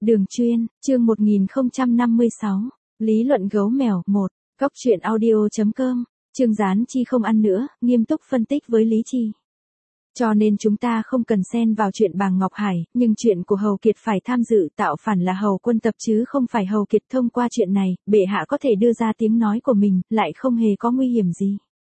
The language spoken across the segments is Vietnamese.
Đường chuyên, chương 1056, Lý luận gấu mèo 1, Cóc truyện audio.com, Trương Gián Chi không ăn nữa, nghiêm túc phân tích với Lý Chi. Cho nên chúng ta không cần xen vào chuyện Bàng Ngọc Hải, nhưng chuyện của Hầu Kiệt phải tham dự tạo phản là Hầu Quân Tập chứ không phải Hầu Kiệt. Thông qua chuyện này, bệ hạ có thể đưa ra tiếng nói của mình, lại không hề có nguy hiểm gì.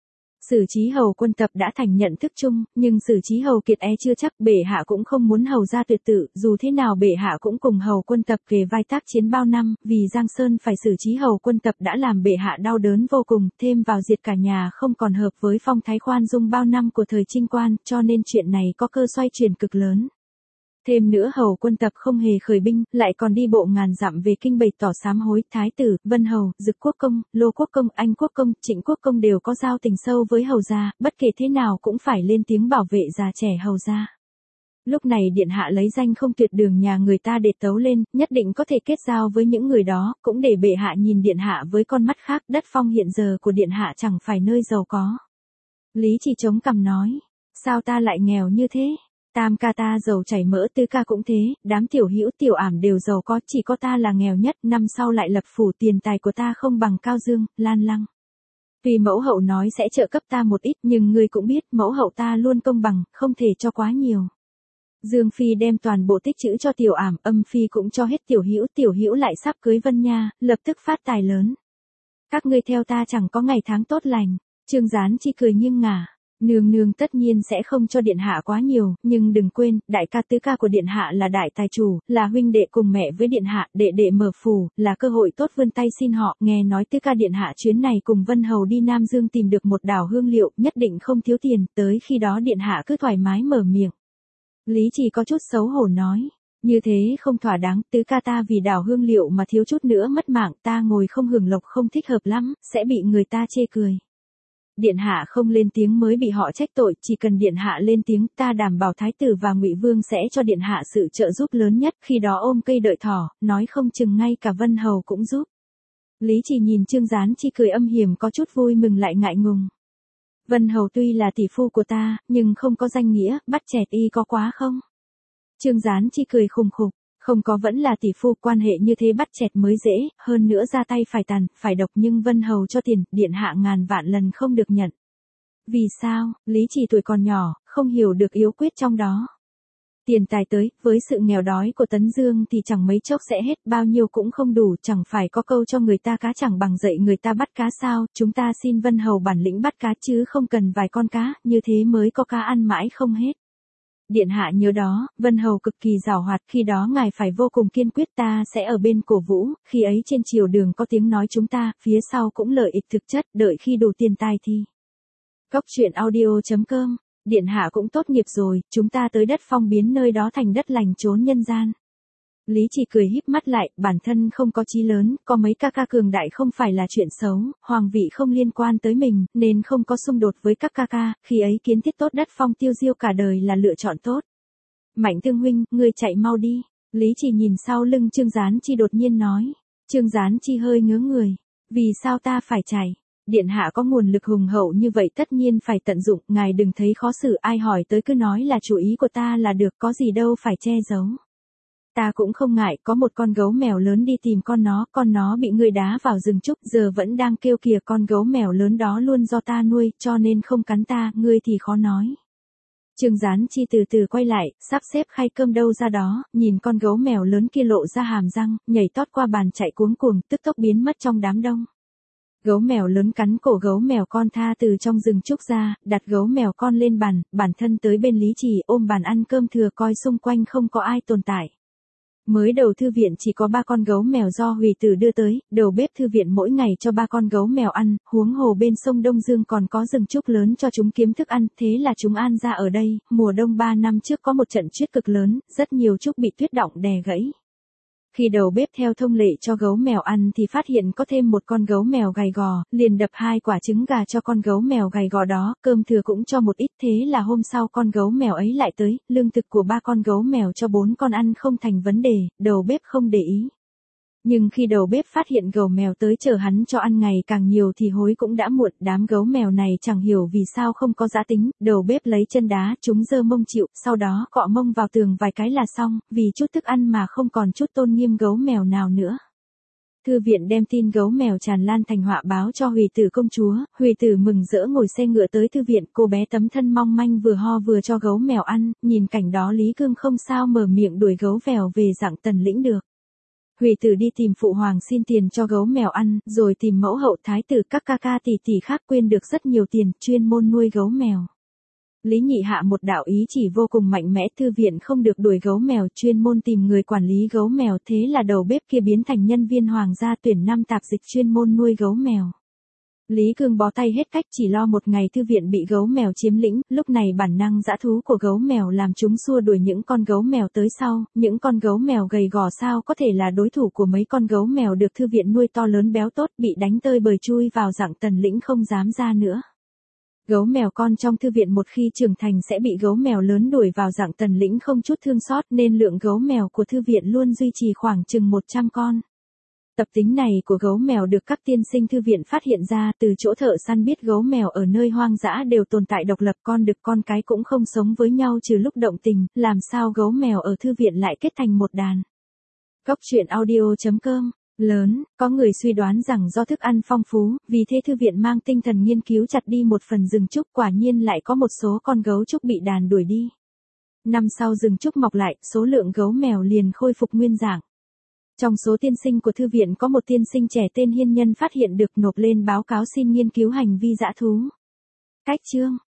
Xử trí Hầu Quân Tập đã thành nhận thức chung, nhưng xử trí Hầu Kiệt chưa chắc. Bệ hạ cũng không muốn Hầu gia tuyệt tự, dù thế nào bệ hạ cũng cùng Hầu Quân Tập kề vai tác chiến bao năm, vì Giang Sơn phải xử trí Hầu Quân Tập đã làm bệ hạ đau đớn vô cùng, thêm vào diệt cả nhà không còn hợp với phong thái khoan dung bao năm của thời Trinh Quan, cho nên chuyện này có cơ xoay chuyển cực lớn. Thêm nữa Hầu Quân Tập không hề khởi binh, lại còn đi bộ ngàn dặm về kinh bày tỏ sám hối. Thái tử, Vân Hầu, Dực Quốc Công, Lô Quốc Công, Anh Quốc Công, Trịnh Quốc Công đều có giao tình sâu với Hầu gia, bất kể thế nào cũng phải lên tiếng bảo vệ già trẻ Hầu gia. Lúc này điện hạ lấy danh không tuyệt đường nhà người ta để tấu lên, nhất định có thể kết giao với những người đó, cũng để bệ hạ nhìn điện hạ với con mắt khác. Đất phong hiện giờ của điện hạ chẳng phải nơi giàu có. Lý Chi chống cằm nói, sao ta lại nghèo như thế? Tam ca ta giàu chảy mỡ, tứ ca cũng thế, đám tiểu hữu tiểu ảm đều giàu có, chỉ có ta là nghèo nhất. Năm sau lại lập phủ, tiền tài của ta không bằng Cao Dương, Lan Lăng. Tuy mẫu hậu nói sẽ trợ cấp ta một ít, nhưng ngươi cũng biết mẫu hậu ta luôn công bằng, không thể cho quá nhiều. Dương Phi đem toàn bộ tích trữ cho tiểu ảm, Âm Phi cũng cho hết tiểu hữu lại sắp cưới Vân Nha, lập tức phát tài lớn. Các ngươi theo ta chẳng có ngày tháng tốt lành. Trương Gián Chi cười nghiêng ngả. Nương nương tất nhiên sẽ không cho điện hạ quá nhiều, nhưng đừng quên, đại ca tứ ca của điện hạ là đại tài chủ, là huynh đệ cùng mẹ với điện hạ, đệ đệ mở phủ, là cơ hội tốt vươn tay xin họ. Nghe nói tứ ca điện hạ chuyến này cùng Vân Hầu đi Nam Dương tìm được một đảo hương liệu, nhất định không thiếu tiền, tới khi đó điện hạ cứ thoải mái mở miệng. Lý Chỉ có chút xấu hổ nói, như thế không thỏa đáng, tứ ca ta vì đảo hương liệu mà thiếu chút nữa mất mạng, ta ngồi không hưởng lộc không thích hợp lắm, sẽ bị người ta chê cười. Điện hạ không lên tiếng mới bị họ trách tội, chỉ cần điện hạ lên tiếng, ta đảm bảo thái tử và Ngụy Vương sẽ cho điện hạ sự trợ giúp lớn nhất, khi đó ôm cây đợi thỏ, nói không chừng ngay cả Vân Hầu cũng giúp. Lý Chỉ nhìn Trương Gián Chi cười âm hiểm, có chút vui mừng lại ngại ngùng. Vân Hầu tuy là tỷ phu của ta, nhưng không có danh nghĩa, bắt chẹt y có quá không? Trương Gián Chi cười khùng khục, không có vẫn là tỷ phu, quan hệ như thế bắt chẹt mới dễ, hơn nữa ra tay phải tàn, phải độc, nhưng Vân Hầu cho tiền, điện hạ ngàn vạn lần không được nhận. Vì sao? Lý Chỉ tuổi còn nhỏ, không hiểu được yếu quyết trong đó. Tiền tài tới, với sự nghèo đói của Tấn Dương thì chẳng mấy chốc sẽ hết, bao nhiêu cũng không đủ, chẳng phải có câu cho người ta cá chẳng bằng dạy người ta bắt cá sao, chúng ta xin Vân Hầu bản lĩnh bắt cá chứ không cần vài con cá, như thế mới có cá ăn mãi không hết. Điện hạ nhớ đó, Vân Hầu cực kỳ giàu hoạt, khi đó ngài phải vô cùng kiên quyết, ta sẽ ở bên cổ vũ, khi ấy trên triều đường có tiếng nói chúng ta, phía sau cũng lợi ích thực chất, đợi khi đủ tiền tài thì. Cóc truyện audio.com, điện hạ cũng tốt nghiệp rồi, chúng ta tới đất phong biến nơi đó thành đất lành trốn nhân gian. Lý Chỉ cười híp mắt lại, bản thân không có chí lớn, có mấy ca ca cường đại không phải là chuyện xấu, hoàng vị không liên quan tới mình, nên không có xung đột với các ca ca, khi ấy kiến thiết tốt đất phong tiêu diêu cả đời là lựa chọn tốt. Mạnh Thương huynh, ngươi chạy mau đi. Lý Chỉ nhìn sau lưng Trương Gián Chi đột nhiên nói. Trương Gián Chi hơi ngớ người. Vì sao ta phải chạy? Điện hạ có nguồn lực hùng hậu như vậy tất nhiên phải tận dụng, ngài đừng thấy khó xử, ai hỏi tới cứ nói là chủ ý của ta là được, có gì đâu phải che giấu. Ta cũng không ngại, có một con gấu mèo lớn đi tìm con nó bị ngươi đá vào rừng trúc, giờ vẫn đang kêu kìa, con gấu mèo lớn đó luôn do ta nuôi, cho nên không cắn ta, ngươi thì khó nói. Trương Gián Chi từ từ quay lại, sắp xếp khay cơm đâu ra đó, nhìn con gấu mèo lớn kia lộ ra hàm răng, nhảy tót qua bàn chạy cuống cuồng, tức tốc biến mất trong đám đông. Gấu mèo lớn cắn cổ gấu mèo con tha từ trong rừng trúc ra, đặt gấu mèo con lên bàn, bản thân tới bên Lý Chỉ ôm bàn ăn cơm thừa, coi xung quanh không có ai tồn tại. Mới đầu thư viện chỉ có 3 con gấu mèo do Hủy Tử đưa tới, đầu bếp thư viện mỗi ngày cho 3 con gấu mèo ăn, huống hồ bên sông Đông Dương còn có rừng trúc lớn cho chúng kiếm thức ăn, thế là chúng an ra ở đây. Mùa đông 3 năm trước có một trận tuyết cực lớn, rất nhiều trúc bị tuyết đọng đè gãy. Khi đầu bếp theo thông lệ cho gấu mèo ăn thì phát hiện có thêm một con gấu mèo gầy gò, liền đập 2 quả trứng gà cho con gấu mèo gầy gò đó, cơm thừa cũng cho một ít, thế là hôm sau con gấu mèo ấy lại tới, lương thực của 3 con gấu mèo cho 4 con ăn không thành vấn đề, đầu bếp không để ý. Nhưng khi đầu bếp phát hiện gấu mèo tới chờ hắn cho ăn ngày càng nhiều thì hối cũng đã muộn, đám gấu mèo này chẳng hiểu vì sao không có giá tính, đầu bếp lấy chân đá chúng giơ mông chịu, sau đó cọ mông vào tường vài cái là xong, vì chút thức ăn mà không còn chút tôn nghiêm gấu mèo nào nữa. Thư viện đem tin gấu mèo tràn lan thành họa báo cho Huyền Tử công chúa, Huyền Tử mừng rỡ ngồi xe ngựa tới thư viện, cô bé tấm thân mong manh vừa ho vừa cho gấu mèo ăn, nhìn cảnh đó Lý Cương không sao mở miệng đuổi gấu vèo về Dặng Tần lĩnh được. Huyền Tử đi tìm phụ hoàng xin tiền cho gấu mèo ăn, rồi tìm mẫu hậu thái tử các ca ca tỷ tỷ khác quyên được rất nhiều tiền, chuyên môn nuôi gấu mèo. Lý Nhị hạ một đạo ý chỉ vô cùng mạnh mẽ, thư viện không được đuổi gấu mèo, chuyên môn tìm người quản lý gấu mèo, thế là đầu bếp kia biến thành nhân viên hoàng gia tuyển 5 tạp dịch chuyên môn nuôi gấu mèo. Lý Cương bó tay hết cách, chỉ lo một ngày thư viện bị gấu mèo chiếm lĩnh, lúc này bản năng dã thú của gấu mèo làm chúng xua đuổi những con gấu mèo tới sau, những con gấu mèo gầy gò sao có thể là đối thủ của mấy con gấu mèo được thư viện nuôi to lớn béo tốt, bị đánh tơi bời chui vào Dặng Tần lĩnh không dám ra nữa. Gấu mèo con trong thư viện một khi trưởng thành sẽ bị gấu mèo lớn đuổi vào Dặng Tần lĩnh không chút thương xót, nên lượng gấu mèo của thư viện luôn duy trì khoảng chừng 100 con. Tập tính này của gấu mèo được các tiên sinh thư viện phát hiện ra, từ chỗ thợ săn biết gấu mèo ở nơi hoang dã đều tồn tại độc lập, con đực con cái cũng không sống với nhau trừ lúc động tình, làm sao gấu mèo ở thư viện lại kết thành một đàn. Góc truyện audio.com Lớn, có người suy đoán rằng do thức ăn phong phú, vì thế thư viện mang tinh thần nghiên cứu chặt đi một phần rừng trúc, quả nhiên lại có một số con gấu trúc bị đàn đuổi đi. Năm sau rừng trúc mọc lại, số lượng gấu mèo liền khôi phục nguyên dạng. Trong số tiên sinh của thư viện có một tiên sinh trẻ tên Hiên Nhân phát hiện được, nộp lên báo cáo xin nghiên cứu hành vi dã thú. Cách chương